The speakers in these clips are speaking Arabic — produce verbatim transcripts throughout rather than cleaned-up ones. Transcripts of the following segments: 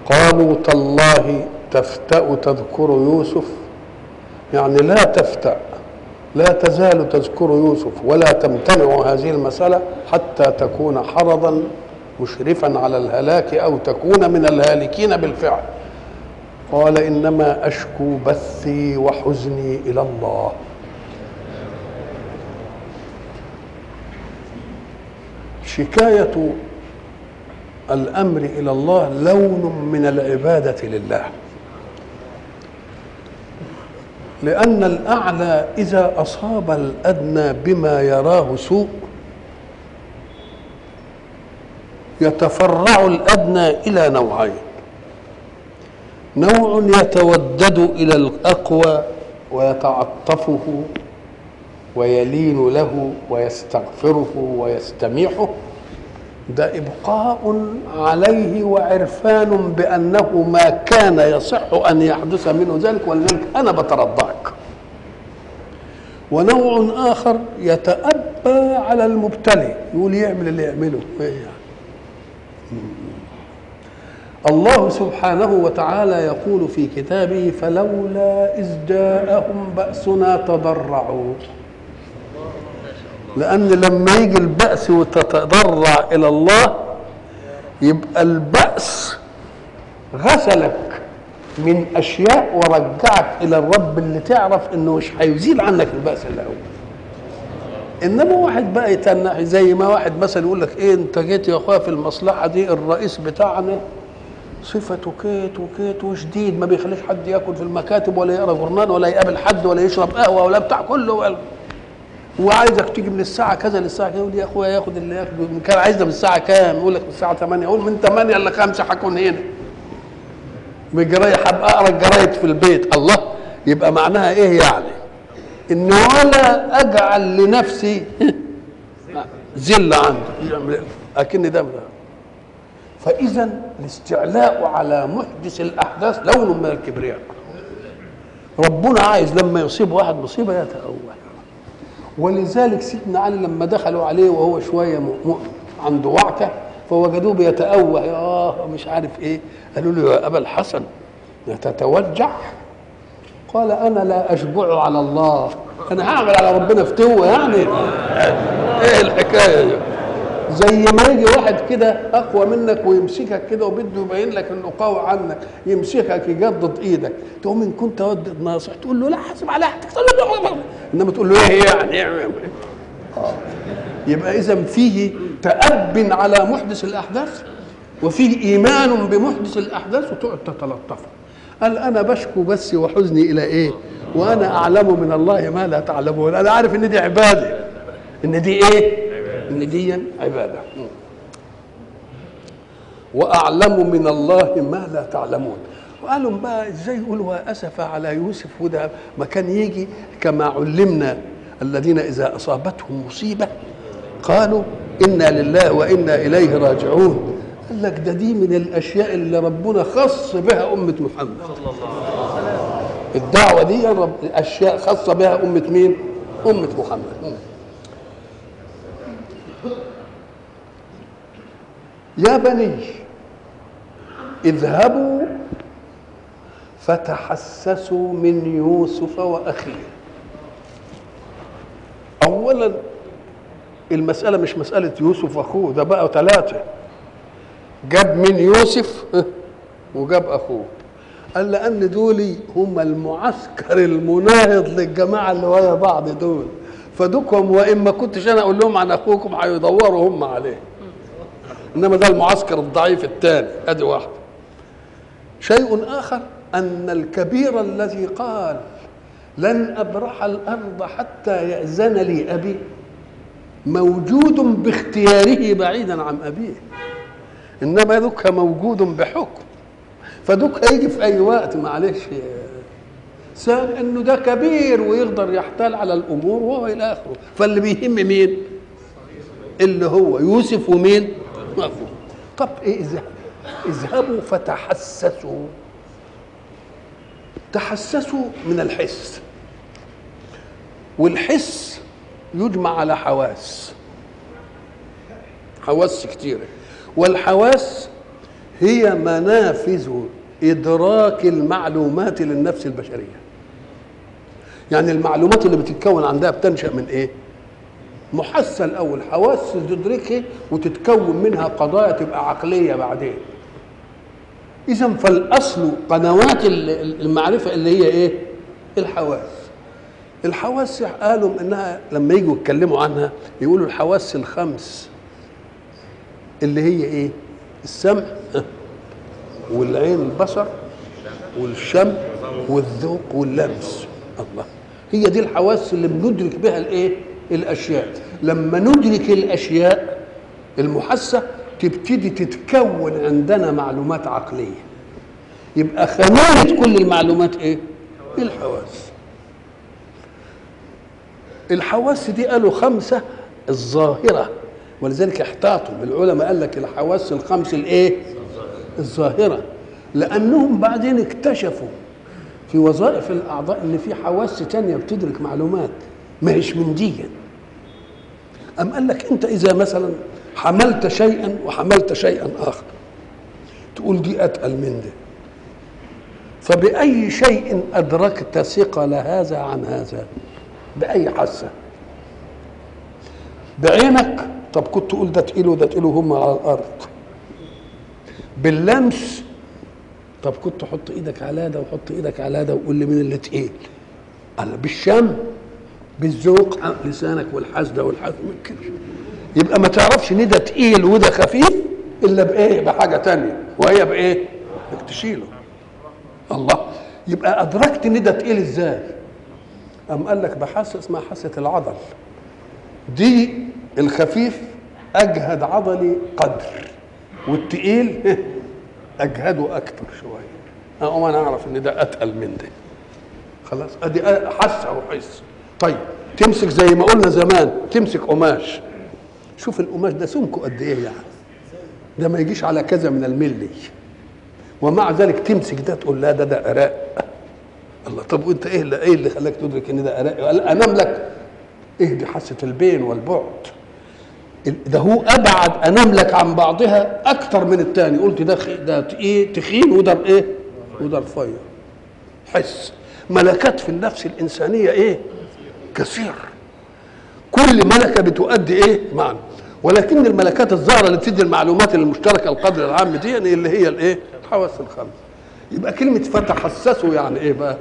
قالوا تالله تفتأ تذكر يوسف، يعني لا تفتأ، لا تزال تذكر يوسف ولا تمتنع هذه المسألة حتى تكون حرضا مشرفا على الهلاك أو تكون من الهالكين بالفعل. قال إنما أشكو بثي وحزني إلى الله. شكاية الأمر إلى الله لون من العبادة لله، لأن الأعلى إذا أصاب الأدنى بما يراه سوء يتفرع الأدنى إلى نوعين: نوع يتودد إلى الأقوى ويتعطفه ويلين له ويستغفره ويستميحه، ده إبقاء عليه وعرفان بأنه ما كان يصح أن يحدث منه ذلك ولذلك أنا بترضاك. ونوع آخر يتأبى على المبتلي، يقول يعمل اللي يعمله يعني. الله سبحانه وتعالى يقول في كتابه: فلولا إذ جاءهم بأسنا تضرعوا. لأن لما يجي البأس وتتضرع إلى الله يبقى البأس غسلك من أشياء ورجعك إلى الرب اللي تعرف إنه مش هيزيل عنك البأس الأول. إنما واحد بقى يتنح، زي ما واحد مثلا يقول لك إيه أنت جيت يا أخويا في المصلحة دي الرئيس بتاعنا صفته كيت وكيت وشديد، ما بيخليش حد ياكل في المكاتب ولا يقرا جورنال ولا يقابل حد ولا يشرب قهوة ولا بتاع كله ولا، وعايزك تيجي من الساعه كذا للساعه كذا. يقول يا اخويا ياخد اللي ياخده، كان عايزنا من الساعه كام؟ يقول لك من الساعه ثمانية. يقول من ثمانية ل خمسة هكون هنا بالجرايد، هبقى اقرا الجرايد في البيت. الله، يبقى معناها ايه يعني؟ ان ولا اجعل لنفسي ذل عنده، اكن ده. فاذا الاستعلاء على محدث الاحداث لون من الكبرياء. ربنا عايز لما يصيب واحد مصيبه يتأول. ولذلك سيدنا علي لما دخلوا عليه وهو شويه م... م... عنده وعكه فوجدوه بيتأوه، اه مش عارف ايه، قالوا له يا ابا الحسن تتوجع؟ قال انا لا اشجع على الله، انا هعمل على ربنا فتوه يعني. ايه الحكايه دي؟ زي ما يجي واحد كده اقوى منك ويمسكك كده وبده يبين لك انه قوي عنك، يمسكك يجدد ايدك، تقوم ان كنت ودد ناصح تقول له لا حاسب على حاجتك، انما تقول له ايه يعني؟ اه يبقى اذا فيه تأب على محدث الاحداث وفيه ايمان بمحدث الاحداث وتقعد تتلطف. قال انا بشكو بس وحزني الى ايه؟ وانا اعلم من الله ما لا تعلمون. انا عارف ان دي عباده، ان دي ايه؟ ان دي عباده. واعلم من الله ما لا تعلمون. وقالوا بقى ازاي يقولوا اسف على يوسف؟ وده ما كان يجي كما علمنا الذين اذا اصابتهم مصيبه قالوا انا لله وانا اليه راجعون. قال لك ده دي من الاشياء اللي ربنا خص بها امه محمد. الدعوه دي رب اشياء خاصه بها امه مين؟ امه محمد. يا بني اذهبوا فتحسسوا من يوسف واخيه. اولا المساله مش مساله يوسف واخوه، ده بقى ثلاثه، جاب من يوسف وجاب اخوه. قال لان دول هم المعسكر المناهض للجماعه اللي ويا بعض دول، فدوكم وان ما كنتش انا اقول لهم عن اخوكم هيدوروا هم عليه، انما ده المعسكر الضعيف الثاني. ادي واحد. شيء اخر ان الكبير الذي قال لن ابرح الارض حتى ياذن لي ابي موجود باختياره بعيدا عن ابيه، انما دوك موجود بحكم، فدوك هيجي في اي وقت. معلش سال انه ده كبير ويقدر يحتال على الامور وهو الى اخره. فاللي بيهم مين؟ اللي هو يوسف ومين؟ واخوه. طب ايه؟ اذهبوا فتحسسوا. تحسسوا من الحس، والحس يجمع على حواس، حواس كتيره، والحواس هي منافذ إدراك المعلومات للنفس البشرية. يعني المعلومات اللي بتتكون عندها بتنشأ من إيه؟ محسة الأول، حواس تدركها وتتكون منها قضايا تبقى عقلية بعدين. إذن فالأصل قنوات المعرفة اللي هي إيه؟ الحواس. الحواس قالوا إنها لما يجوا يتكلموا عنها يقولوا الحواس الخمس اللي هي إيه؟ السمع والعين البصر والشم والذوق واللمس. الله، هي دي الحواس اللي بندرك بها الايه؟ الاشياء. لما ندرك الاشياء المحسه تبتدي تتكون عندنا معلومات عقليه، يبقى خميره كل المعلومات ايه؟ الحواس. الحواس دي قالوا خمسه الظاهره، ولذلك احتاطوا العلماء قال لك الحواس الخمس الايه؟ الظاهره، لانهم بعدين اكتشفوا في وظائف الاعضاء ان في حواس تانية بتدرك معلومات ما هيش من دي. ام قال لك انت اذا مثلا حملت شيئا وحملت شيئا اخر تقول دي اتقل من ده، فباي شيء ادركت ثقل هذا عن هذا؟ باي حاسه؟ بعينك؟ طب كنت تقول ده تقيل وده تقيل وهم على الارض. باللمس؟ طب كنت تحط ايدك على ده وحط ايدك على ده وقول لي مين اللي تقيل. قال بالشم؟ بالذوق؟ لسانك والحسده والحسد كده. يبقى ما تعرفش ان ده تقيل وده خفيف الا بايه؟ بحاجه تانية، وهي بايه؟ انك تشيله. الله، يبقى ادركت ان ده تقيل ازاي؟ قام قال لك بحاسه اسمها حاسه العضل. دي الخفيف اجهد عضلي قدر، والتقيل اجهده اكتر شويه، اقوم انا اعرف ان ده اتقل من ده. خلاص، ادي حاسه وحس. طيب تمسك زي ما قلنا زمان، تمسك قماش، شوف القماش ده سمكه قد ايه يعني، ده ما يجيش على كذا من الملي، ومع ذلك تمسك ده تقول لا ده ده اراء. الله، طب وانت ايه اللي ايه اللي خلاك تدرك ان ده اراء؟ انام لك ايه؟ دي حاسه البين والبعد. ده هو ابعد انام لك عن بعضها اكتر من الثاني. قلت ده ده ايه؟ تخين، وده ايه؟ وده رفيع. حس ملكات في النفس الانسانيه ايه؟ كثير. كل ملكه بتؤدي ايه؟ معنى. ولكن الملكات الظاهره اللي بتدي المعلومات المشتركه القدر العام دي يعني اللي هي الايه؟ الحواس الخمس. يبقى كلمه فتحسسوا يعني ايه بقى؟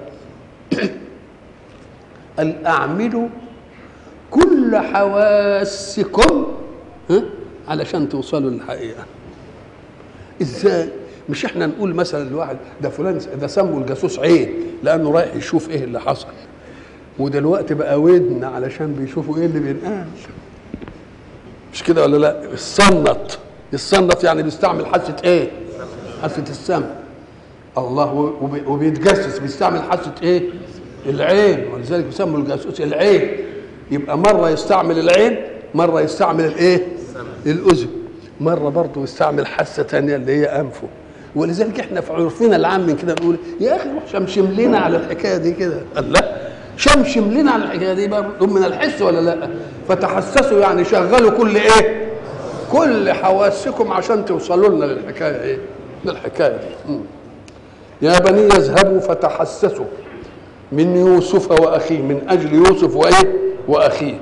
ان اعملوا كل حواسكم ها علشان توصلوا للحقيقه. ازاي؟ مش احنا نقول مثلا لواحد ده فلان ده سموا الجاسوس عين لانه رايح يشوف ايه اللي حصل، ودلوقتي بقى ودن علشان بيشوفوا ايه اللي بينقال. مش كده ولا لا؟ الصنط، الصنط يعني بيستعمل حاسه ايه؟ حاسه السمع. الله، وبيتجسس بيستعمل حاسه ايه؟ العين، ولذلك بيسموا الجاسوس العين. يبقى مره يستعمل العين، مره يستعمل الايه؟ الاذن، مره برضه يستعمل حاسه ثانيه اللي هي انفه. ولذلك احنا في عرفنا العام من كده نقول يا اخي روح شمشم لنا على الحكايه دي كده. قال لا، شمشم لنا على الحكايه دي برضه من الحس ولا لا؟ فتحسسوا يعني شغلوا كل ايه؟ كل حواسكم عشان توصلوا لنا للحكايه ايه؟ للحكايه دي. م. يا بني اذهبوا فتحسسوا من يوسف واخيه، من اجل يوسف وايه؟ واخيه،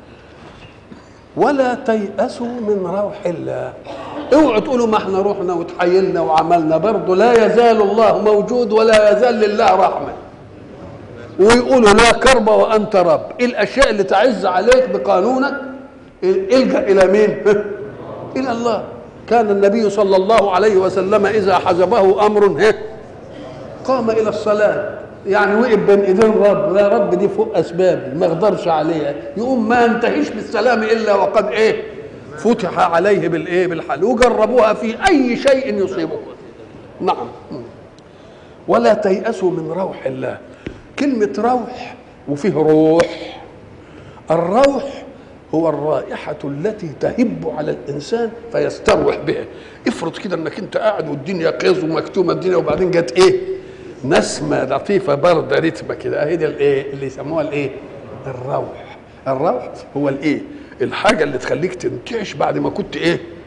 ولا تيأسوا من روح الله. اوعوا تقولوا ما احنا رحنا وتحيلنا وعملنا، برضه لا يزال الله موجود ولا يزال لله رحمه. ويقولوا لا كرب وانت رب. ايه الاشياء اللي تعز عليك بقانونك؟ الجأ الى مين؟ الى الله. كان النبي صلى الله عليه وسلم اذا حزبه امر قام الى الصلاه، يعني وقف بين ايدين رب، لا رب دي فوق اسبابي ما اقدرش عليها، يقوم ما ينتهيش بالسلام الا وقد ايه؟ فتح عليه بالايه؟ بالحل. وجربوها في اي شيء يصيبه. نعم. ولا تيأسوا من روح الله. كلمة روح وفيه روح. الروح هو الرائحة التي تهب على الإنسان فيستروح بها. افرض كده انك انت قاعد والدنيا قيظ ومكتومة الدنيا، وبعدين جت ايه؟ نسمة لطيفة باردة رتمة كده، اهي دي الايه؟ اللي يسموها الايه؟ الروح. الروح هو الايه؟ الحاجة اللي تخليك تنتعش بعد ما كنت ايه؟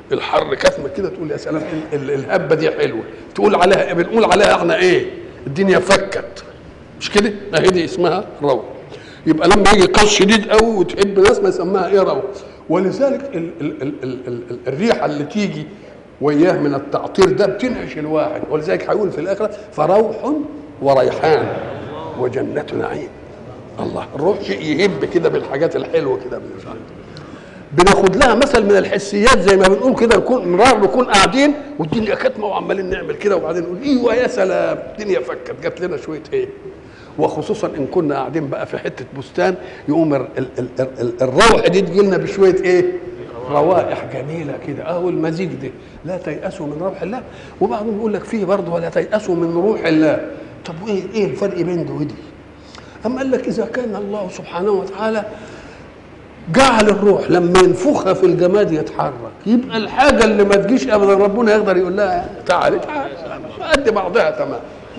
الحر كتمه كده تقول يا سلام الهبه دي حلوه، تقول عليها بنقول عليها احنا ايه؟ الدنيا فكت، مش كده؟ اهي دي اسمها روح. يبقى لما يجي قش شديد قوي وتحب ناس ما يسماها ايه؟ روح. ولذلك ال ال ال ال ال ال الريحه اللي تيجي وياه من التعطير ده بتنعش الواحد، ولذلك هيقول في الاخره فروح وريحان وجنة نعيم. الله، الروح شيء يهب كده بالحاجات الحلوه كده. بناخد لها مثل من الحسيات زي ما بنقول كده، نكون مرار نكون قاعدين والدنيا كتمه وعمالين نعمل كده وبعدين نقول ايوه يا سلام الدنيا فكت جات لنا شويه ايه. وخصوصا ان كنا قاعدين بقى في حته بستان يقوم ال ال ال ال الروح دي تجي لنا بشويه ايه؟ روائح جميله كده اهو المزيج ده. لا تيأسوا من روح الله، وبعضهم يقول لك فيه برضه ولا تيأسوا من روح الله. طب وايه ايه الفرق بين ده ودي؟ أم قال لك إذا كان الله سبحانه وتعالى جعل الروح لما ينفخها في الجماد يتحرك، يبقى الحاجة اللي ما تجيش أبدا ربنا يقدر يقول لها تعالي تعالي قد بعضها تمام.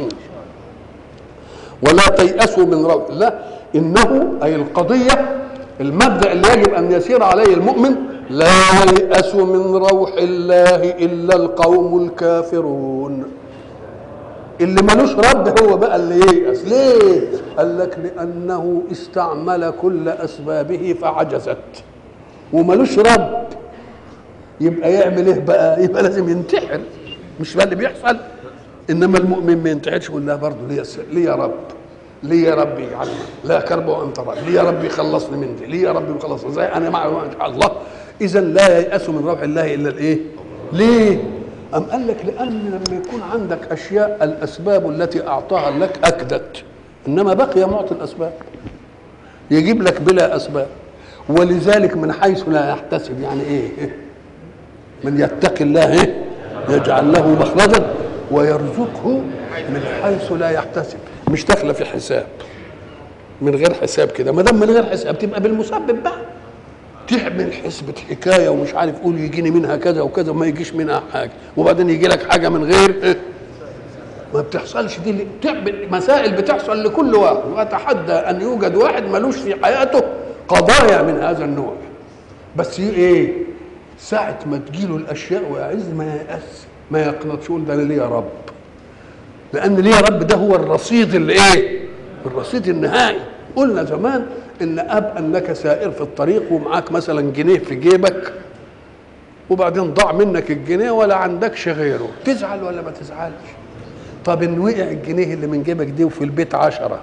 ولا تيأسوا من روح الله إنه أي القضية المبدأ اللي يجب أن يسير عليه المؤمن، لا ييأس من روح الله إلا القوم الكافرون. اللي ملوش رب هو بقى اللي ييأس. ليه؟ قال لك لأنه استعمل كل أسبابه فعجزت وملوش رب، يبقى يعمل ايه بقى؟ يبقى لازم ينتحر. مش بقى اللي بيحصل؟ انما المؤمن ما ينتحرش يقول لا برضه ليه ليه يا رب، ليه يا رب يجعلني لا كرب وانت رب، ليه يا رب يخلصني من دي، ليه يا رب يخلصني زي انا معه ان شاء الله. اذا لا ييأس من روح الله الا الايه؟ ليه؟ أم قال لك لأن لما يكون عندك أشياء الأسباب التي أعطاها لك أكدت، إنما بقي معطي الأسباب يجيب لك بلا أسباب. ولذلك من حيث لا يحتسب، يعني إيه؟ من يتقي الله يجعل له مخرجا ويرزقه من حيث لا يحتسب. مش داخله في حساب، من غير حساب كده. ما دام من غير حساب تبقى بالمسبب بقى، تعمل حسبة حكايه ومش عارف قول يجيني منها كذا وكذا وما يجيش منها حاجه، وبعدين يجي لك حاجه من غير ما بتحصلش. دي تعمل مسائل بتحصل لكل واحد، واتحدى ان يوجد واحد ملوش في حياته قضايا من هذا النوع، بس ايه؟ ساعه ما تجيله الاشياء ويعز ما ييأس ما يقنطش، يقول ده انا ليه يا رب، لان ليه يا رب ده هو الرصيد اللي ايه؟ الرصيد النهائي. قلنا زمان ان اب انك سائر في الطريق ومعاك مثلا جنيه في جيبك وبعدين ضاع منك الجنيه ولا عندكش غيره، تزعل ولا ما تزعلش؟ طب ان وقع الجنيه اللي من جيبك دي وفي البيت عشرة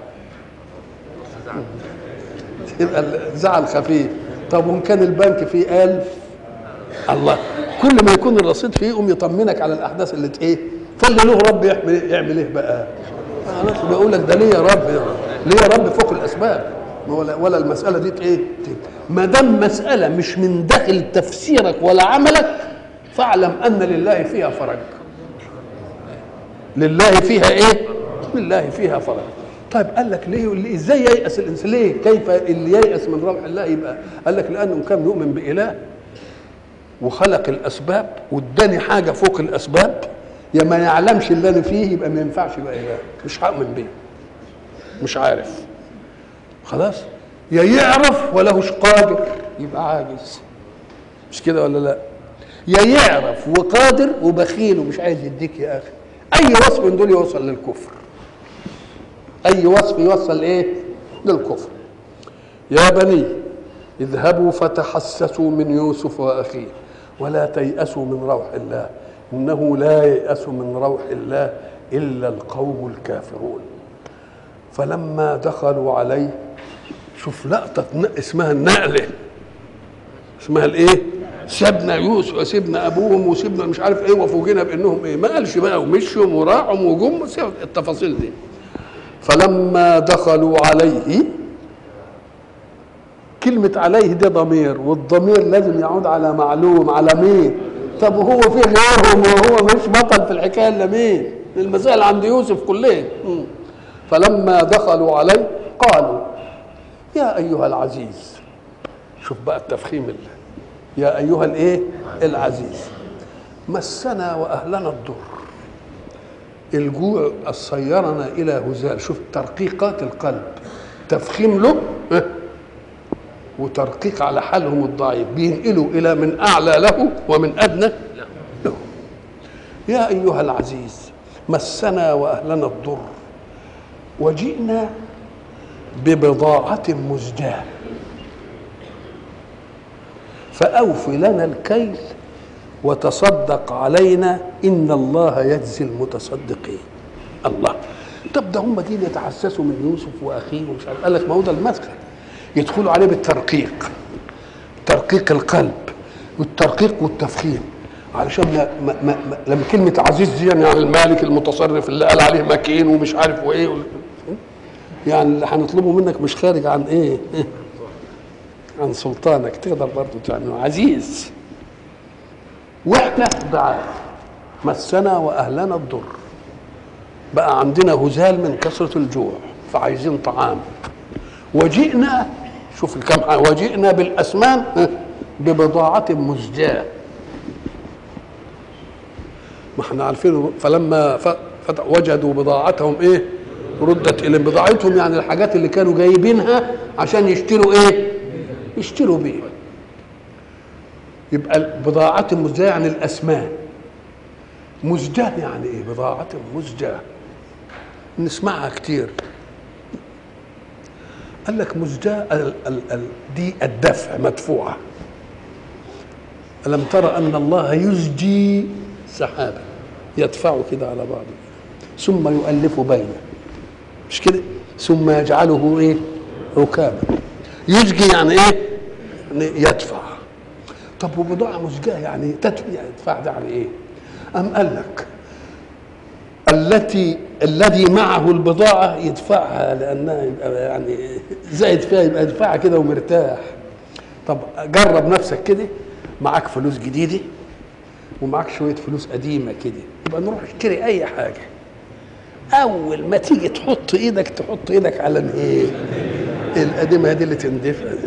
يبقى الزعل خفيف. طب وان كان البنك فيه ألف، الله، كل ما يكون الرصيد فيه يقوم يطمنك على الاحداث اللي ايه. فاللي له رب يعمل يعمل ايه بقى؟ خلاص بيقول لك ده ليه يا رب، ليه يا رب فوق الاسباب، ولا ولا المساله دي ايه؟ ما دام مساله مش من داخل تفسيرك ولا عملك فاعلم ان لله فيها فرج. لله فيها ايه؟ لله فيها فرج. طيب قال لك ليه؟ ازاي ييأس الانسان؟ ليه؟ كيف اللي ييأس من روح الله يبقى؟ قال لك لانه كان يؤمن بإله وخلق الاسباب واداني حاجه فوق الاسباب، يا ما يعلمش اللي انا فيه يبقى ما ينفعش يبقى اله، مش هؤمن بيه، مش عارف خلاص. يا يعرف ولهوش قادر يبقى عاجز، مش كده ولا لا؟ يا يعرف وقادر وبخيل ومش عايز يديك يا اخي. اي وصف من دول يوصل للكفر، اي وصف يوصل ايه؟ للكفر. يا بني اذهبوا فتحسسوا من يوسف واخيه ولا تيأسوا من روح الله انه لا ييأس من روح الله الا القوم الكافرون. فلما دخلوا عليه، شوف لقطه اسمها النقله، اسمها الايه؟ سيبنا يوسف وسيبنا ابوهم وسيبنا مش عارف ايه وفوجئنا بانهم ايه، ما قالش بقى ومشوا وراحوا وجم التفاصيل دي. فلما دخلوا عليه، كلمة عليه دي ضمير، والضمير لازم يعود على معلوم، على مين؟ طب وهو في غيرهم وهو مش بطل في الحكاية إلا مين؟ المسائل عند يوسف كلها. فلما دخلوا عليه قالوا يا أيها العزيز، شوف بقى التفخيم اللي. يا أيها الإيه؟ العزيز، مسنا وأهلنا الضر، الجوع صيرنا إلى هزال. شوف ترقيقات القلب، تفخيم له وترقيق على حالهم الضعيف، بينقلوا إلى من أعلى له ومن أدنى له. يا أيها العزيز مسنا وأهلنا الضر وجئنا ببضاعة مزجاة فأوف لنا الكيل وتصدق علينا إن الله يجزي المتصدقين. الله، طب ده هم دين يتحسسوا من يوسف وأخيه ومش عارف، قال لك ما هو ده المدخل، يدخلوا عليه بالترقيق، ترقيق القلب والترقيق والتفخيم، علشان ما ما ما ما لما كلمة عزيز دي يعني المالك المتصرف اللي قال عليه مكين ومش عارف وايه، يعني اللي هنطلبه منك مش خارج عن ايه؟ عن سلطانك، تقدر برضه تعمله عزيز. واحنا ضعاف مسنا واهلنا الضر، بقى عندنا هزال من كثرة الجوع فعايزين طعام. وجئنا، شوف الكم، وجئنا بالاسمان ببضاعة مزجاة. ما احنا عارفين فلما وجدوا بضاعتهم ايه ردت الى بضاعتهم، يعني الحاجات اللي كانوا جايبينها عشان يشتروا ايه؟ يشتروا بيه. يبقى بضاعة مزجاة يعني الاسمان. مزجاة يعني ايه؟ بضاعة مزجاة نسمعها كتير. قال لك مزجاة ال ال ال دي الدفع مدفوعة. ألم ترى أن الله يزجي سحابا يدفعه كده على بعضه ثم يؤلف بينه، مش كده؟ ثم يجعله ايه؟ ركابا. يزجي يعني ايه؟ يعني يدفع. طب وبضاعة مزجاة يعني تدفع، يدفع ده يعني ايه؟ أم قال لك التي الذي معه البضاعة يدفعها لأنها يعني زائد فيها، يبقى يدفعها كده ومرتاح. طب جرب نفسك كده، معاك فلوس جديدة ومعاك شوية فلوس قديمة كده، يبقى نروح اشتري أي حاجة، أول ما تيجي تحط إيدك تحط إيدك على الإيه؟ القديمة دي اللي تندفع دي.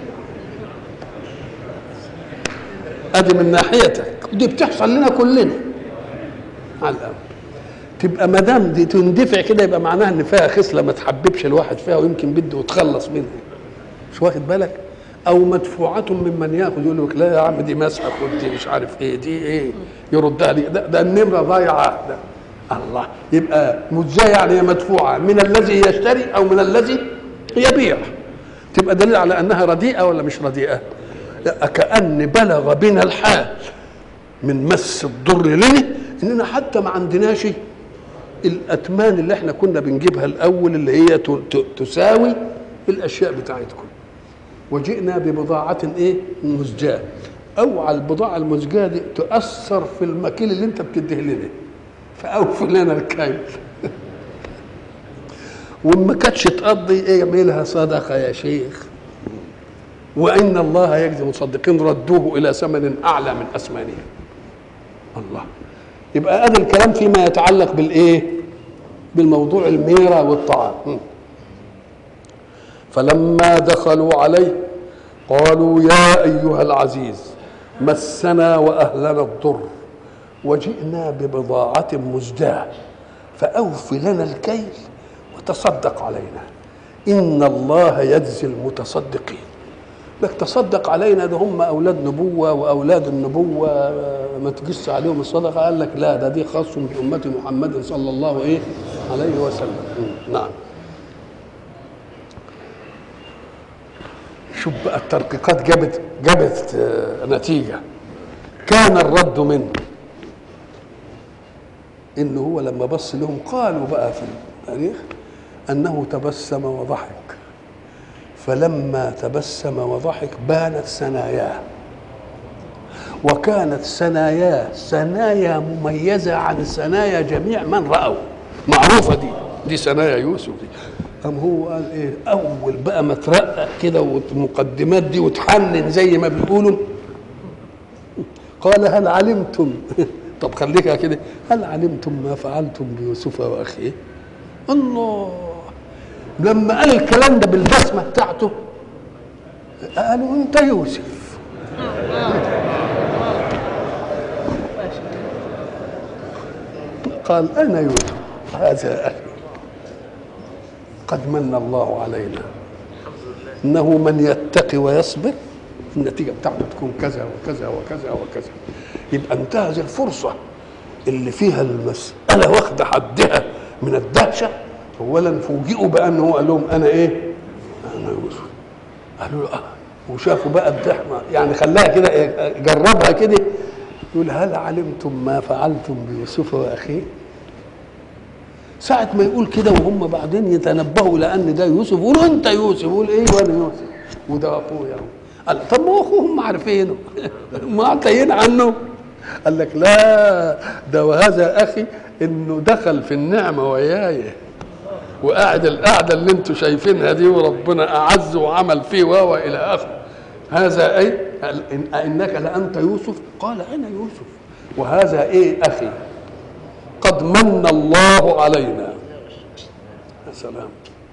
أدي من ناحيتك، ودي بتحصل لنا كلنا على الأول. تبقى ما دام دي تندفع كده يبقى معناها ان فيها خصله ما تحببش الواحد فيها ويمكن بده يتخلص منها، مش واخد بالك؟ او مدفوعه ممن ياخذ، يقول لك لا يا عم دي مسحه، ودي مش عارف ايه، دي ايه، يردها لي، ده, ده النمره ضايعه ده. الله، يبقى مزجاه يعني هي مدفوعه من الذي يشتري او من الذي يبيع. تبقى دليل على انها رديئه ولا مش رديئه؟ لا، كأن بلغ بنا الحال من مس الضر لنا اننا حتى ما عندناش الأتمان اللي احنا كنا بنجيبها الأول اللي هي تساوي الأشياء بتاعتكم. وجئنا ببضاعة إيه؟ مزجاة. أوعى البضاعة المزجاة دي تؤثر في المكيل اللي أنت بتديه لنا، فأوف لنا الكيل. وما كانتش تقضي إيه؟ يعملها صدقة يا شيخ. وإن الله يجزي المصدقين ردوه إلى ثمن أعلى من أثمانهم. الله، يبقى هذا الكلام فيما يتعلق بالايه؟ بالموضوع الميرة والطعام. فلما دخلوا عليه قالوا يا ايها العزيز مسنا واهلنا الضر وجئنا ببضاعة مزجاة فأوف لنا الكيل وتصدق علينا إن الله يجزي المتصدقين. لك تصدق علينا، ده هم أولاد نبوة وأولاد النبوة ما تجس عليهم الصدقة. قال لك لا، ده دي خاص بأمة محمد صلى الله إيه عليه وسلم. نعم. شوف بقى الترقيقات جابت جابت نتيجة. كان الرد منه إنه هو لما بص لهم قالوا بقى في التاريخ أنه تبسم وضحك، فلما تبسم وضحك بانت ثناياه، وكانت ثناياه ثنايا مميزة عن ثنايا جميع من رأوا، معروفة دي دي ثنايا يوسف دي. أم هو قال إيه؟ أول بقى ما ترقق كده والمقدمات دي وتحنن زي ما بيقولوا، قال هل علمتم طب خليكها كده، هل علمتم ما فعلتم بيوسف وأخيه؟ الله، لما قال الكلام ده بالبسمة بتاعته قالوا انت يوسف. قال انا يوسف هذا اخي قد من الله علينا انه من يتقي ويصبر النتيجه بتاعته تكون كذا وكذا وكذا وكذا. يبقى انتهز الفرصه اللي فيها المساله واخده حدها من الدهشه. اولا فوجئوا بانه هو قال لهم انا ايه؟ انا يوسف. قالوا له اه، وشافوا بقى الضحكه يعني خلاها كده جربها كده. يقول هل علمتم ما فعلتم بيوسف واخيه؟ ساعة ما يقول كده وهم بعدين يتنبهوا لأن ده يوسف، يقولوا أنت يوسف، يقول إيه وأنا يوسف وده أخويا. قال طب ما أخوهم عارفينه معطيين عنه. قال لك لا ده وهذا أخي إنه دخل في النعمة وياي وقاعد القعدة اللي أنتم شايفينها دي وربنا أعز وعمل فيه وهو إلى آخره. هذا أي إنك لأنت يوسف؟ قال أنا يوسف وهذا إيه أخي قد من الله علينا. يا سلام.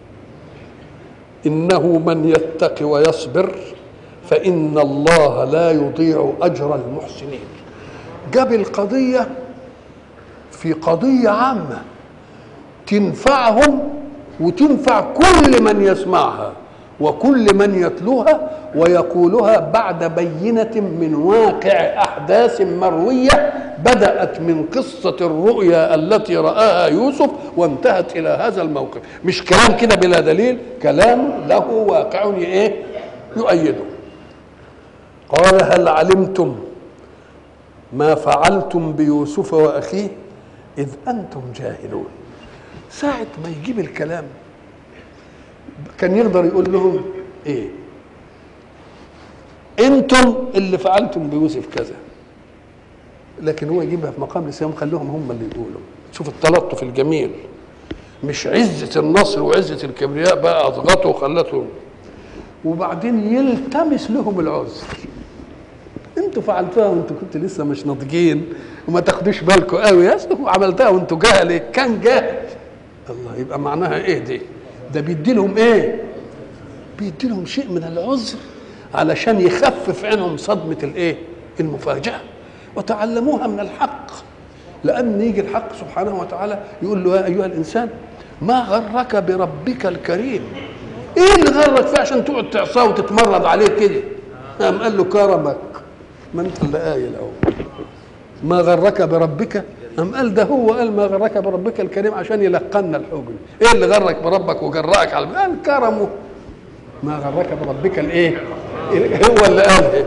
إنه من يتق ويصبر فإن الله لا يضيع أجر المحسنين. جاب القضية في قضية عامة تنفعهم وتنفع كل من يسمعها وكل من يتلوها ويقولها بعد بينة من واقع أحداث مروية بدأت من قصة الرؤيا التي رآها يوسف وانتهت إلى هذا الموقف. مش كلام كده بلا دليل، كلام له واقع إيه يؤيده. قال هل علمتم ما فعلتم بيوسف وأخيه إذ أنتم جاهلون. ساعة ما يجيب الكلام كان يقدر يقول لهم ايه؟ انتم اللي فعلتم بيوسف كذا، لكن هو يجيبها في مقام لسانهم، خلوهم هم اللي يقولوا. شوف التلطف الجميل، مش عزة النصر وعزة الكبرياء بقى اضغطوا وخلتهم، وبعدين يلتمس لهم العذر. انتوا فعلتوها وانتوا كنتوا لسه مش ناضجين وما تاخدوش بالكم قوي، يا عملتها وانتوا جاهل. كان جاهل. الله، يبقى معناها ايه دي؟ ده بيدي لهم ايه؟ بيدي لهم شيء من العذر علشان يخفف عنهم صدمة الايه؟ المفاجأة. وتعلموها من الحق، لأن يجي الحق سبحانه وتعالى يقول له يا أيها الإنسان ما غرك بربك الكريم. ايه اللي غرك فيه عشان تقعد تعصاه وتتمرد عليه كده؟ قام قال له كرمك، ما انت اللي قايل اهو ما غرك بربك. قام قال ده هو قال ما غرك بربك الكريم عشان يلقنا الحجن. ايه اللي غرك بربك وجرأك على قال كرمه. ما غرك بربك الايه؟ هو اللي قال ايه؟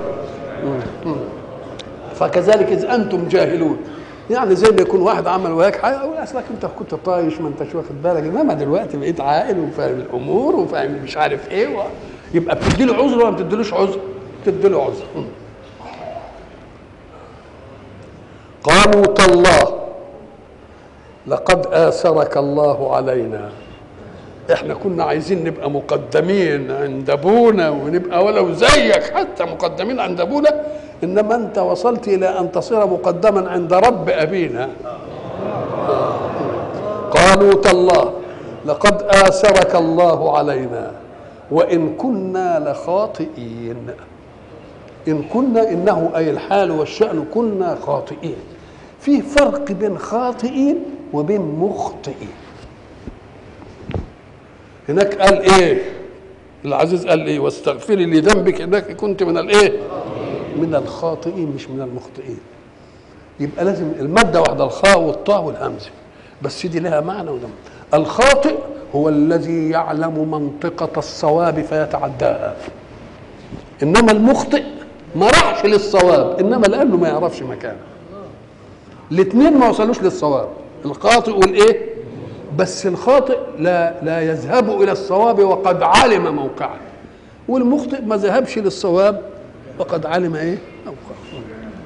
فكذلك اذ انتم جاهلون، يعني زي ما يكون واحد عمل وياك حاجه اقول اصلك انت كنت طايش ما انتش واخد بالك، انما دلوقتي بقيت عاقل وفاهم الامور وفاهم مش عارف ايه و... يبقى بتدي له عذر ولا ما بتديلوش عذر؟ بتدي له عذر. قالوا تالله لقد آثرك الله علينا. احنا كنا عايزين نبقى مقدمين عند ابونا ونبقى ولو زيك حتى مقدمين عند ابونا، انما انت وصلت الى ان تصير مقدما عند رب ابينا. قالوا تالله لقد آثرك الله علينا وان كنا لخاطئين. ان كنا انه اي الحال والشأن كنا خاطئين. في فرق بين خاطئين وبين مخطئين. هناك قال ايه العزيز؟ قال ايه؟ واستغفري لذنبك انك كنت من الايه؟ من الخاطئين مش من المخطئين. يبقى لازم الماده واحده، الخاء والطاء والهمزه، بس دي لها معنى وده. الخاطئ هو الذي يعلم منطقه الصواب فيتعداها، انما المخطئ ما راحش للصواب انما لانه ما يعرفش مكانه. الاثنين ما وصلوش للصواب، الخاطئ والايه؟ بس الخاطئ لا لا يذهب الى الصواب وقد علم موقعه، والمخطئ ما ذهبش للصواب وقد علم ايه؟ موقعه.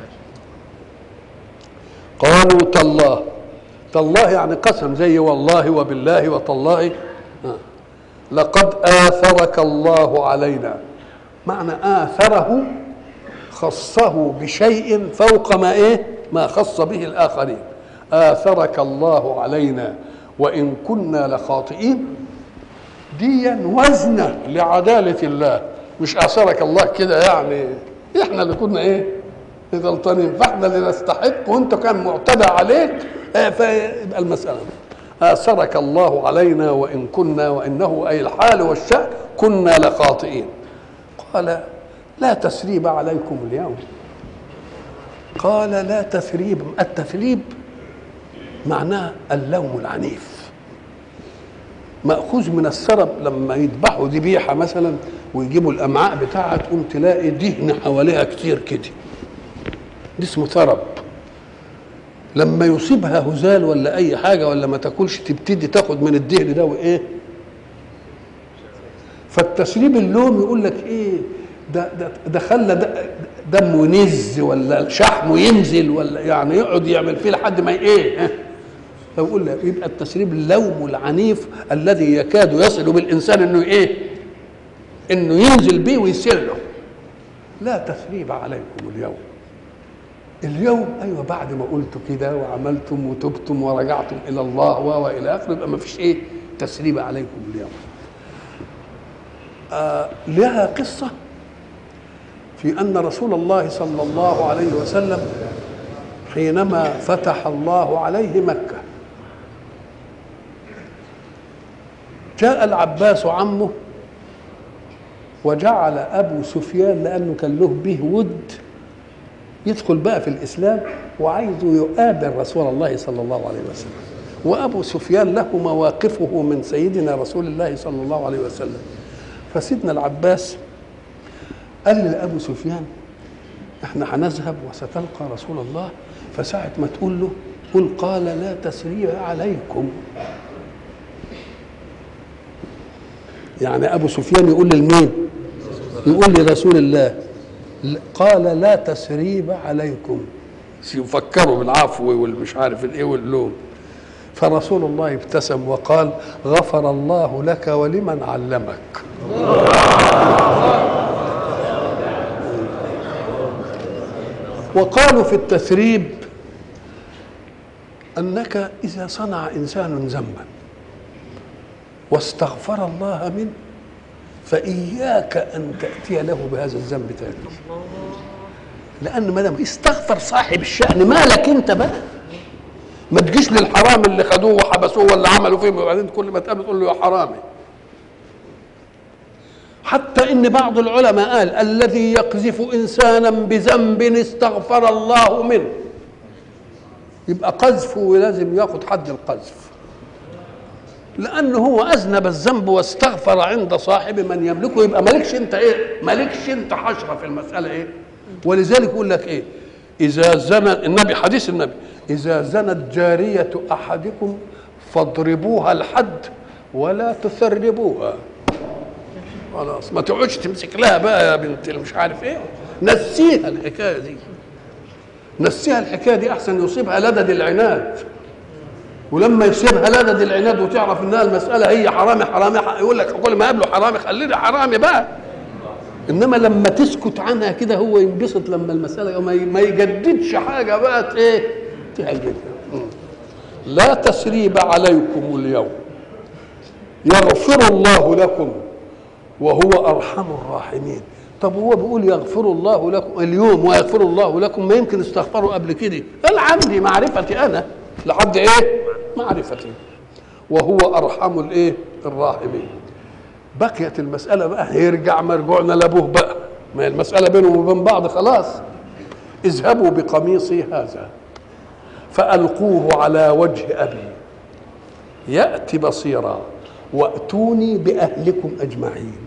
قالوا تالله، تالله يعني قسم زي والله وبالله وتالله. لقد آثرك الله علينا، معنى آثره خصه بشيء فوق ما ايه؟ ما خص به الآخرين. آثرك الله علينا وإن كنا لخاطئين، دي وزنة لعدالة الله، مش آثرك الله كده يعني احنا اللي كنا ايه؟ غلطانين، فاحنا اللي نستحق وانت كان معتدى عليك، فيبقى المسألة. آثرك الله علينا وإن كنا وإنه أي الحال والشأن كنا لخاطئين. قال لا تثريب عليكم اليوم. قال لا تثريب. التثريب معناه اللوم العنيف، مأخوذ من السرب. لما يذبحوا ذبيحة مثلا ويجيبوا الأمعاء بتاعها تقوم تلاقي دهن حواليها كتير كده، دي اسمه ثرب. لما يصيبها هزال ولا أي حاجة ولا ما تاكلش تبتدي تاخد من الدهن ده وإيه. فالتثريب اللوم يقول لك إيه ده ده ده خلى دمه ينز ولا شحمه ينزل ولا يعني يقعد يعمل فيه لحد ما ايه. فيقول لك يبقى التثريب اللوم العنيف الذي يكاد يصل بالانسان انه ايه، انه ينزل بيه ويسله. لا تثريب عليكم اليوم. اليوم ايوه بعد ما قلتوا كده وعملتم وتبتم ورجعتم الى الله والى اخره يبقى ما فيش ايه تثريب عليكم اليوم. آه لها قصه في أن رسول الله صلى الله عليه وسلم حينما فتح الله عليه مكة جاء العباس عمه وجعل أبو سفيان لأنه كان له به ود يدخل بقى في الإسلام وعايزه يقابل رسول الله صلى الله عليه وسلم. وأبو سفيان له مواقفه من سيدنا رسول الله صلى الله عليه وسلم. فسيدنا العباس قال لأبو سفيان احنا هنذهب وستلقى رسول الله، فساعة ما تقول له قل قال لا تثريب عليكم. يعني أبو سفيان يقول للمين؟ يقول لرسول الله قال لا تثريب عليكم، يفكروا بالعفو والمش عارف الايه واللوم. فرسول الله ابتسم وقال غفر الله لك ولمن علمك. وقالوا في التثريب أنك إذا صنع إنسان ذنبا واستغفر الله منه فإياك أن تأتي له بهذا الذنب تاني، لأن ما دام استغفر صاحب الشأن مالك أنت بقى. ما تجيش للحرام اللي خدوه وحبسوه ولا عملوا فيه وبعدين كل ما تقابل تقول له يا حرامي. حتى ان بعض العلماء قال الذي يقذف انسانا بذنب استغفر الله منه يبقى قذفه لازم ياخد حد القذف، لانه هو اذنب الذنب واستغفر عند صاحب من يملكه، يبقى مالكش انت ايه، مالكش انت حشره في المساله ايه. ولذلك يقول لك ايه اذا زنى النبي، حديث النبي اذا زنت جاريه احدكم فاضربوها الحد ولا تثربوها. خلاص ما تقعدش تمسك لها بقى يا بنت مش عارف ايه، نسيها الحكايه دي، نسيها الحكايه دي احسن يصيبها لدد العناد. ولما يصيبها لدد العناد وتعرف انها المساله هي حرامي حرامي يقول لك كل ما قابله حرامي خليني حرامي بقى. انما لما تسكت عنها كده هو ينبسط لما المساله ما يجددش حاجه بقى ايه تهجدها. لا تثريب عليكم اليوم يغفر الله لكم وهو أرحم الراحمين. طب هو بيقول يغفر الله لكم اليوم ويغفر الله لكم، ما يمكن استغفروا قبل كده؟ قال عندي معرفتي أنا لحد إيه؟ معرفتي. وهو أرحم الإيه؟ الراحمين. بقيت المسألة بقى يرجع مرجوعنا لأبوه بقى، ما المسألة بينهم وبين بعض خلاص. اذهبوا بقميصي هذا فألقوه على وجه أبي يأتي بصيرا وأتوني بأهلكم أجمعين.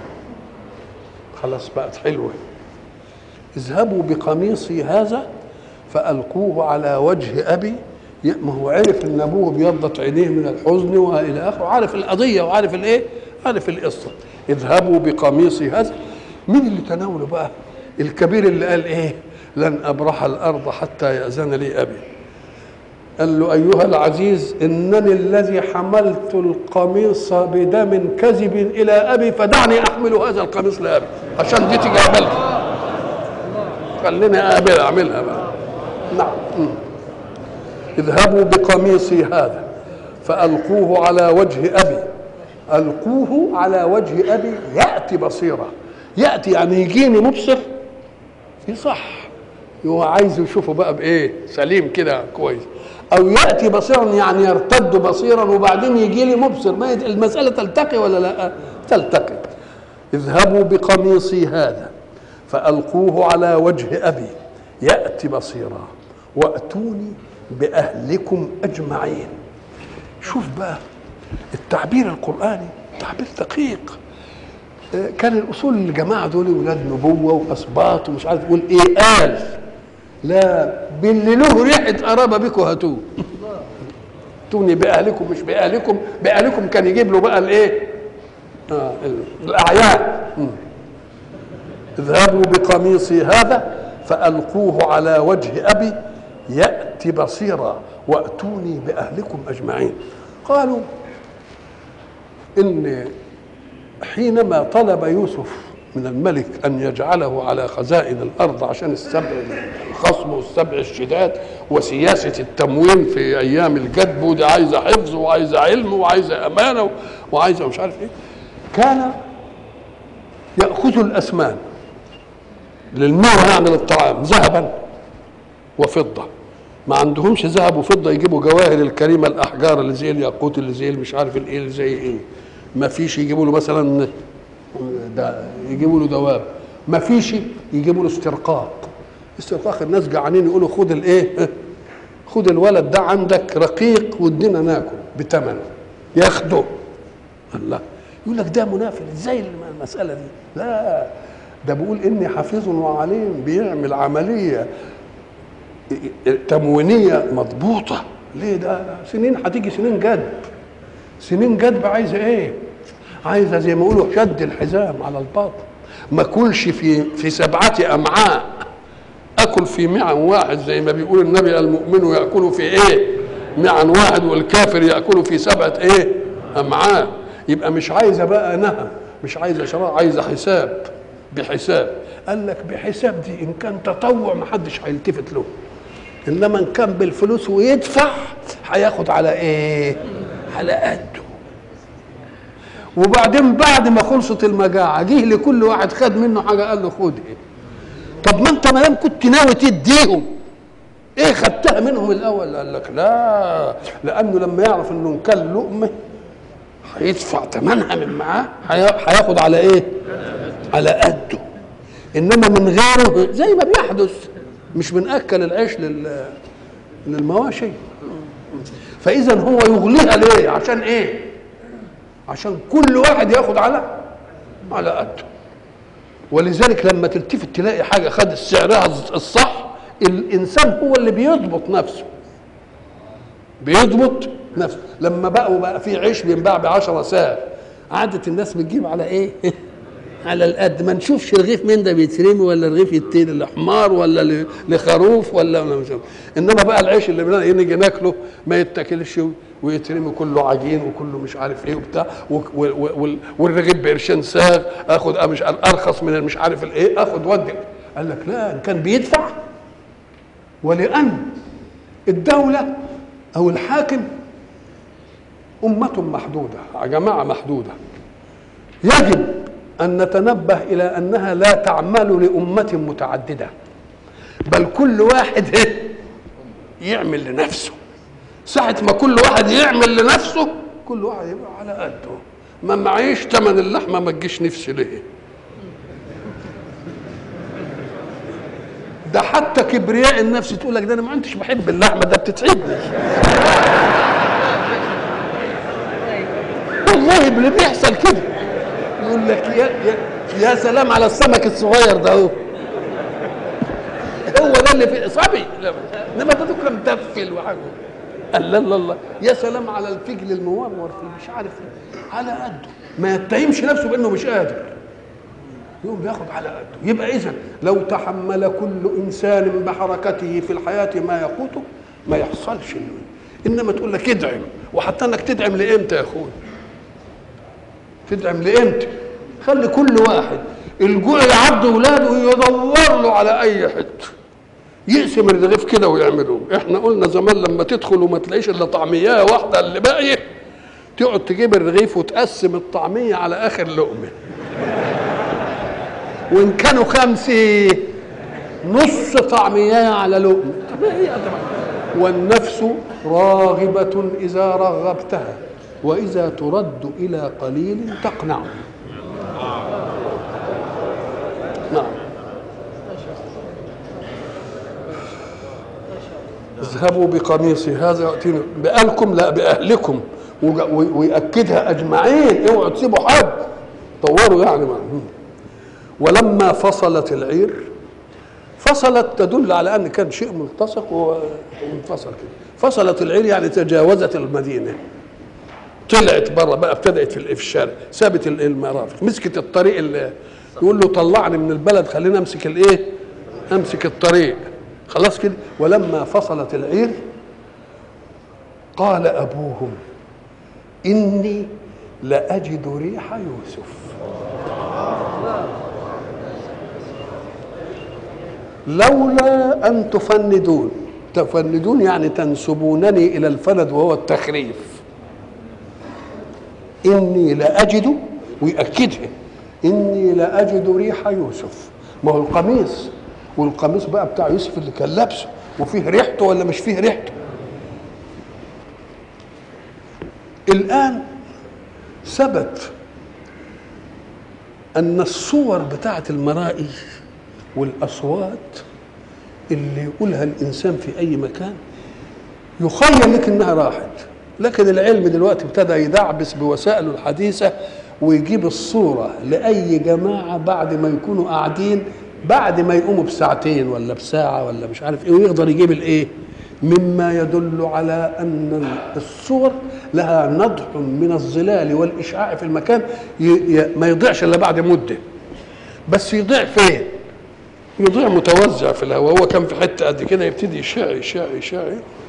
خلاص بقت حلوة. اذهبوا بقميصي هذا فألقوه على وجه أبي. ما هو عرف ان ابوه بيضت عينيه من الحزن والى اخره، عارف القضيه وعارف الايه، عارف القصه. اذهبوا بقميصي هذا. مين اللي تناوله بقى؟ الكبير اللي قال ايه؟ لن ابرح الارض حتى ياذن لي ابي. قال له ايها العزيز انني الذي حملت القميص بدم كذب الى ابي فدعني احمل هذا القميص لابي عشان دي تيجي اقبلها. خليني اقبل اعملها بقى. نعم. اذهبوا بقميصي هذا فألقوه على وجه أبي. ألقوه على وجه أبي يأتي بصيرا. يأتي يعني يجيني مبصر في صح، هو عايز يشوفه بقى بإيه؟ سليم كده كويس. او ياتي بصيرا يعني يرتد بصيرا وبعدين يجي لي مبصر. ما المساله تلتقي ولا لا؟ تلتقي. اذهبوا بقميصي هذا فالقوه على وجه ابي ياتي بصيرا واتوني باهلكم اجمعين. شوف بقى التعبير القراني تعبير دقيق. كان الاصول الجماعه دول ولاد نبوه واسباط ومش عارف يقول ايه قال لا باللي له ريحه قرابه بكم هاتوه. اتوني باهلكم مش باهلكم، باهلكم كان يجيب له بقى الايه؟ آه الاعيان. اذهبوا بقميصي هذا فالقوه على وجه ابي ياتي بصيرا واتوني باهلكم اجمعين. قالوا ان حينما طلب يوسف من الملك ان يجعله على خزائن الارض عشان السبع الخصم والسبع الشداد وسياسه التموين في ايام الجدب، ودي عايزه حفظ وعايزه علم وعايزه امانه وعايزه مش عارف ايه، كان ياخذ الاسمان للماء يعمل الطعام ذهبا وفضه. ما عندهمش ذهب وفضه يجيبوا جواهر الكريمه الاحجار اللي زي الياقوت اللي زي مش عارف الايه اللي زي ايه. ما فيش يجيبوا له مثلا ده يجيبوا له دواب، ما فيش يجيبوا له استرقاق. استرقاق الناس جعانين يقولوا خد الايه؟ خد الولد ده عندك رقيق وادينا ناكل بثمنه. ياخده. الله يقول لك ده منافل ازاي المساله دي؟ لا ده بيقول اني حفيظ وعليم، بيعمل عمليه تموينيه مضبوطه. ليه؟ ده سنين هتيجي سنين جدب. سنين جدب عايزه ايه؟ عايزه زي ما يقولوا شد الحزام على الباطن. ما اكلش في في سبعه امعاء، اكل في معن واحد زي ما بيقول النبي المؤمن ياكل في ايه؟ معن واحد والكافر ياكل في سبعه ايه؟ امعاء. يبقى مش عايزه بقى نهم، مش عايزه شراء، عايزه حساب. بحساب. قال لك بحساب دي ان كان تطوع ما حدش هيلتفت له، انما ان كان بالفلوس ويدفع هياخد على ايه؟ على قده. وبعدين بعد ما خلصت المجاعه جه لكل واحد خد منه حاجه قال له خد ايه؟ طب ما انت ما دام كنت ناوي تديهم ايه خدتها منهم الاول؟ قال لك لا، لانه لما يعرف انه كان لقمه هيدفع ثمنها من معاه، هياخد على ايه؟ على قده. انما من غيره زي ما بيحدث مش بنأكل العيش لل للمواشي. فاذا هو يغليها ليه؟ عشان ايه؟ عشان كل واحد ياخد على على قده. ولذلك لما تلتفت تلاقي حاجه خدت سعرها الصح، الانسان هو اللي بيضبط نفسه. بيضبط نفسه. لما بقوا بقى في عيش بينباع ب عشرة ساعة، عادت الناس بتجيب على ايه؟ على القد. ما نشوفش رغيف من ده بيترمي ولا رغيف يتين لحمار ولا لخروف ولا ولا مش عارف. انما بقى العيش اللي نيجي ناكله ما يتاكلش ويترمي كله عجين وكله مش عارف ايه وبتاع، والرغيف بقرشين ساغ اخد مش ارخص من مش عارف الايه اخد ودي. قال لك لا، كان بيدفع. ولان الدوله او الحاكم امه محدوده، جماعه محدوده، يجب أن نتنبه إلى أنها لا تعمل لأمة متعددة، بل كل واحد يعمل لنفسه. ساعة ما كل واحد يعمل لنفسه كل واحد يبقى على قده. ما معيش ثمن اللحمة ما تجيش نفسي ليه؟ ده حتى كبرياء النفس تقول لك ده أنا ما كنتش بحب اللحمة، ده بتتعبني. والله اللي بيحصل كده يقول لك يا, يا, يا سلام على السمك الصغير ده اهو، هو ده اللي في صبي، انما ده كان متفل وحاجه. قال لا لا الله، يا سلام على الفجل المورور في مش عارف على قده، ما يتهمش نفسه بانه مش قادر، يقوم بياخد على قده. يبقى اذا لو تحمل كل انسان بحركته في الحياه ما يقوته ما يحصلش. انما تقول لك ادعم، وحتى انك تدعم لامتى يا اخويا؟ تدعم لامتى؟ خلي كل واحد الجوع يعض اولاده ويدور له على اي حته يقسم الرغيف كده ويعملوه. احنا قلنا زمان لما تدخل وما تلاقيش الا طعميه واحده اللي باقيه، تقعد تجيب الرغيف وتقسم الطعميه على اخر لقمه، وان كانوا خمسه نص طعميه على لقمه. والنفس النفس راغبة إذا رغبتها، وإذا ترد إلى قليل تقنع. نعم. اذهبوا بقميصي هذا يأتيني بأهلكم، لا بأهلكم، ويأكدها أجمعين، اوعوا تسيبوا حد، طوروا يعني معهم. ولما فصلت العير، فصلت تدل على أن كان شيء ملتصق وانفصل كده. فصلت العير يعني تجاوزت المدينة، طلعت بره بقى، ابتدأت في الشارع، سابت المرافق، مسكت الطريق اللي يقول له طلعني من البلد، خلينا امسك الايه؟ امسك الطريق، خلاص كده. ولما فصلت العير قال أبوهم إني لأجد ريح يوسف. لولا أن تفندون، تفندون يعني تنسبونني إلى الفند وهو التخريف. إني لأجد، ويأكدها، إني لأجد ريح يوسف. ما هو القميص، والقميص بقى بتاع يوسف اللي كان لابسه، وفيه ريحته ولا مش فيه ريحته؟ الآن ثبت أن الصور بتاعة المرائي والأصوات اللي يقولها الإنسان في أي مكان يخيل لك إنها راحت، لكن العلم دلوقتي ابتدى يدعبس بوسائله الحديثة ويجيب الصورة لأي جماعة بعد ما يكونوا قاعدين، بعد ما يقوموا بساعتين ولا بساعة ولا مش عارف إيه، ويقدر يجيب الإيه؟ مما يدل على أن الصور لها نضح من الظلال والإشعاع في المكان ما يضيعش إلا بعد مدة. بس يضيع فين؟ يضيع متوزع في الهواء. هو كان في حتة قد كده يبتدي يشع يشع يشع.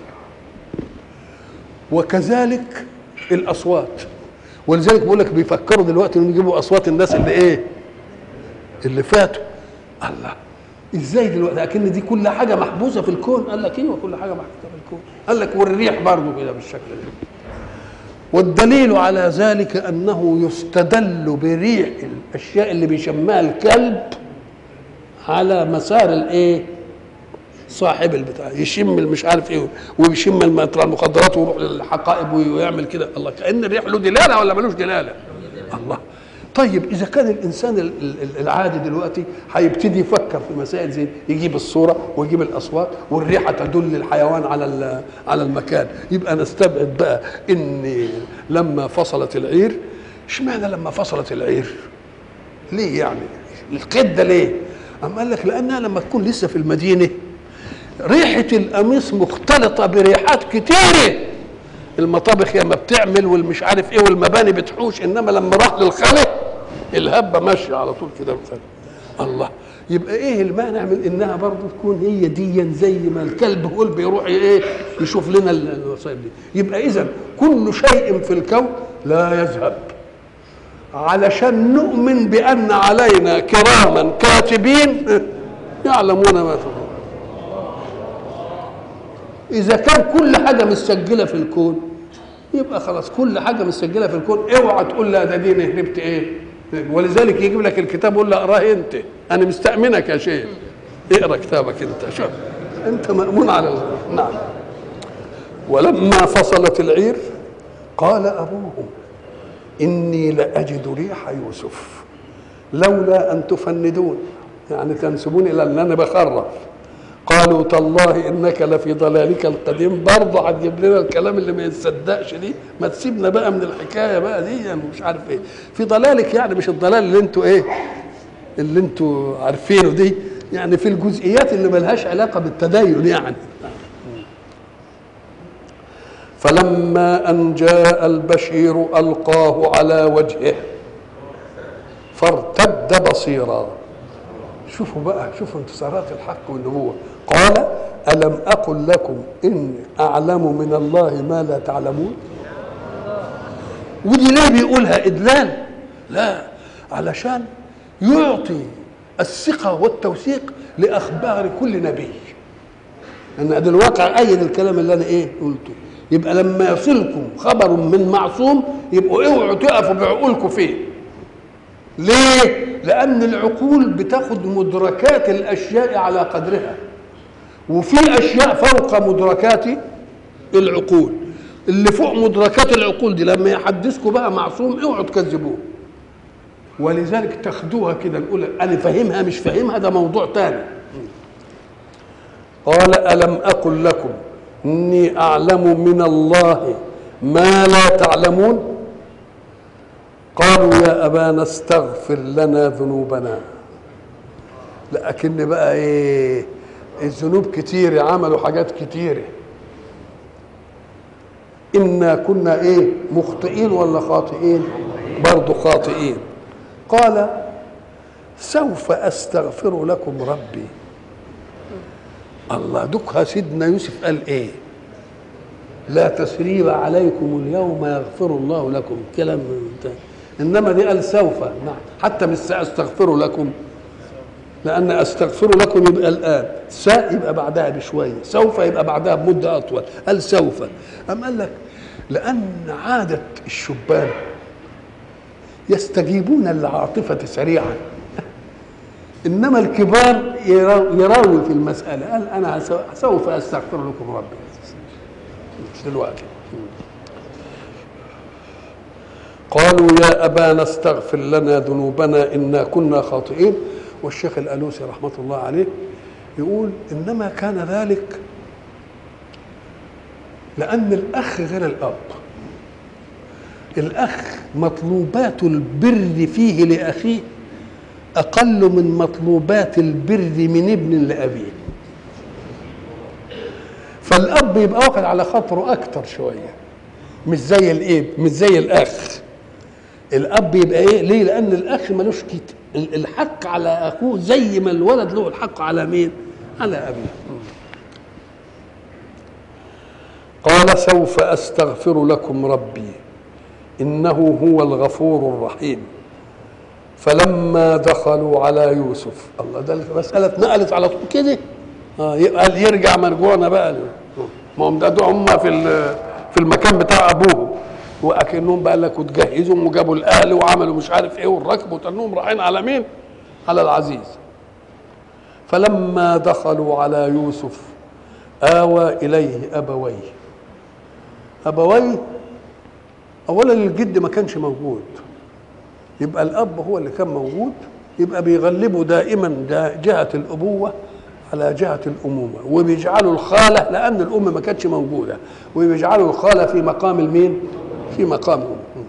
وكذلك الأصوات، ولذلك بقول لك بيفكروا دلوقتي إنهم يجيبوا أصوات الناس اللي إيه؟ اللي فاتوا. الله، ازاي دلوقتي؟ اكن دي كل حاجه محبوسه في الكون. قال لك ايوه كل حاجه محبوسه في الكون. قال لك والريح برضه كده بالشكل ده. والدليل على ذلك انه يستدل بريح الاشياء اللي بيشمها الكلب على مسار الايه؟ صاحب البتاع يشم مش عارف ايه، ويشم المخدرات ويروح للحقائب ويعمل كده. الله، كأن الريح له دلاله ولا ملوش دلاله؟ الله. طيب اذا كان الانسان العادي دلوقتي هيبتدي يفكر في مسائل زي يجيب الصوره ويجيب الاصوات والريحه تدل الحيوان على على المكان، يبقى نستبعد بقى ان لما فصلت العير. اشمعنى لما فصلت العير؟ ليه يعني القيد ده ليه؟ أم قال لك لانها لما تكون لسه في المدينه ريحه القميص مختلطه بريحات كتيره، المطابخ يا ما بتعمل والمش عارف ايه والمباني بتحوش، انما لما راح للخلق الهبه ماشيه على طول كده الخلق. الله، يبقى ايه المانع من انها برضه تكون هي ديا زي ما الكلب هو بيروح ايه يشوف لنا الوسائل دي. يبقى اذا كل شيء في الكون لا يذهب علشان نؤمن بان علينا كراما كاتبين يعلمون ما تفعلون. إذا كان كل حاجة مسجلة في الكون يبقى خلاص كل حاجة مسجلة في الكون، اوعى تقول لا ده دي نهربت ايه. ولذلك يجيب لك الكتاب يقول له اقراه انت، انا مستأمنك يا شيخ، اقرا كتابك انت، شوف انت مأمون على الله. نعم. ولما فصلت العير قال ابوهم اني لأجد ريح يوسف لولا ان تفندون، يعني تنسبون الى ان انا بخرف. قالوا تالله انك لفي ضلالك القديم. برضه هتجيب لنا الكلام اللي ما يتصدقش دي، ما تسيبنا بقى من الحكايه بقى دي يعني مش عارف ايه. في ضلالك يعني مش الضلال اللي انتوا ايه اللي انتوا عارفينه دي، يعني في الجزئيات اللي ملهاش علاقه بالتدين يعني. فلما ان جاء البشير القاه على وجهه فارتد بصيرا. شوفوا بقى، شوفوا انتصارات الحق والنبوة. قال ألم أقل لكم إني أعلم من الله ما لا تعلمون. ودي ليه بيقولها إدلال؟ لا، علشان يعطي الثقة والتوثيق لأخبار كل نبي. أنا ده الواقع أيد الكلام اللي أنا إيه قلته. يبقى لما يصلكم خبر من معصوم يبقوا اوعوا تقفوا بعقولكم فيه. ليه؟ لأن العقول بتاخد مدركات الأشياء على قدرها، وفي أشياء فوق مدركات العقول اللي فوق مدركات العقول دي لما يحدثكم بقى معصوم اوعوا تكذبوه. ولذلك تاخدوها كده نقول انا فاهمها مش فاهمها ده موضوع تاني. قال ألم أقل لكم إني أعلم من الله ما لا تعلمون. قالوا يا أبانا استغفر لنا ذنوبنا. لكن بقى إيه الذنوب كتيرة عملوا حاجات كتيرة. إنا كنا إيه مخطئين ولا خاطئين؟ برضو خاطئين. قال سوف أستغفر لكم ربي. الله دكها سيدنا يوسف قال ايه؟ لا تثريب عليكم اليوم يغفر الله لكم كلام انتهى. انما دي قال سوف نعم حتى مش ساستغفر لكم لان استغفر لكم يبقى الان ساء يبقى بعدها بشويه سوف يبقى بعدها بمده اطول قال سوف. ام قال لك لان عاده الشبان يستجيبون للعاطفه سريعا انما الكبار يراوي في المساله قال انا سوف استغفر لكم ربي مش دلوقتي. قالوا يا ابانا استغفر لنا ذنوبنا انا كنا خاطئين. والشيخ الالوسي رحمه الله عليه يقول انما كان ذلك لان الاخ غير الاب. الاخ مطلوبات البر فيه لاخيه أقل من مطلوبات البر من ابن لأبيه. فالأب يبقى واخد على خاطره أكتر شوية مش زي الإيه مش زي الأخ. الأب يبقى إيه ليه؟ لأن الأخ ملوش الحق على أخوه زي ما الولد له الحق على مين؟ على أبيه. قال سوف أستغفر لكم ربي إنه هو الغفور الرحيم. فلما دخلوا على يوسف الله ده المسألة اتنقلت على طول كده اه قال يرجع مرجوعنا بقى ما هم ده هم في في المكان بتاع ابوهم واكنهم بقى لك وتجهزهم وجابوا الاهل وعملوا مش عارف ايه والركب وتنهم رايحين على مين؟ على العزيز. فلما دخلوا على يوسف آوى اليه ابويه. ابويه اولا الجد ما كانش موجود يبقى الاب هو اللي كان موجود يبقى بيغلبوا دائما دا جهه الابوه على جهه الامومه وبيجعلوا الخاله لان الام ما كانتش موجوده وبيجعلوا الخاله في مقام المين؟ في مقام الام.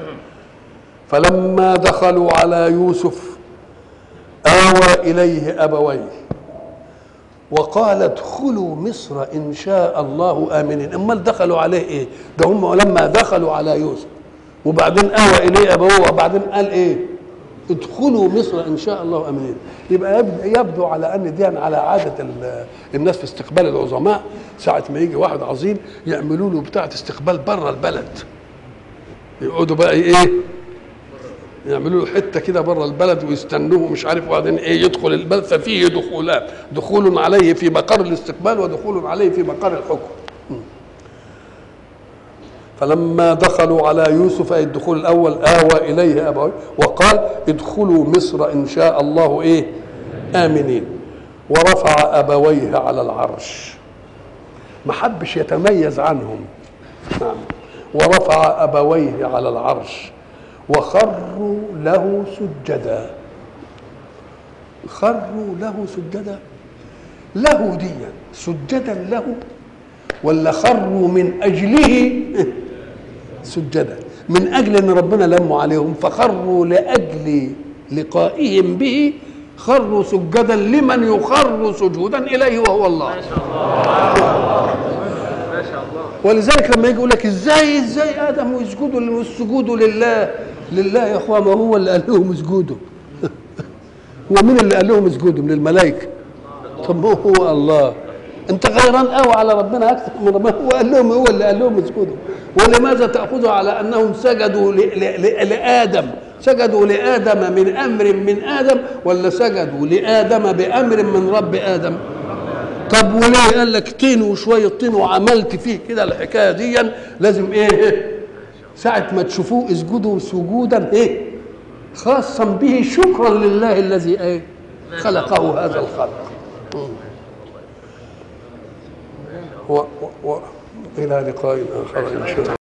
فلما دخلوا على يوسف آوى اليه ابويه وقال ادخلوا مصر ان شاء الله امنين. امال دخلوا عليه ايه؟ ده هم لما دخلوا على يوسف وبعدين آوى إليه أبوه وبعدين قال إيه؟ ادخلوا مصر إن شاء الله آمنين. يبقى يبدو على أن دي على عادة الناس في استقبال العظماء ساعة ما يجي واحد عظيم يعملوا له بتاعة استقبال بره البلد. يقعدوا بقى إيه؟ يعملوا له حتة كده بره البلد ويستنوه مش عارف وبعدين إيه يدخل البلد ففيه دخولات دخول عليه في مقر الاستقبال ودخول عليه في مقر الحكم. فلما دخلوا على يوسف أي الدخول الأول آوى إليه أبويه وقال ادخلوا مصر إن شاء الله إيه آمنين. ورفع أبويه على العرش ما حبش يتميز عنهم. نعم. ورفع أبويه على العرش وخروا له سجدا. خروا له سجدا له دي سجدا له ولا خروا من أجله سجدا من أجل أن ربنا لموا عليهم فخروا لأجل لقائهم به خروا سجدا لمن يخر سجودا إليه وهو الله. ما شاء الله ما شاء الله. ولذلك لما يجي يقول لك ازاي ازاي آدم يسجدوا والسجود لله لله يا اخوان ما هو اللي قال لهم اسجدوا هو مين اللي قال لهم اسجدوا من الملائكة؟ طب هو الله. انت غيران قوي على ربنا اكثر من ربنا هو قال لهم هو اللي قال لهم اسجدوا. ولماذا تاخذوا على انهم سجدوا لادم سجدوا لادم من امر من ادم ولا سجدوا لادم بامر من رب ادم؟ طب وليه قال لك طين وشويه طين وعملت فيه كده الحكايه دي لازم ايه ساعه ما تشوفوه اسجدوا سجودا ايه خاصا به شكرا لله الذي ايه خلقه هذا الخلق. و و و إلى لقاء آخر إن شاء الله.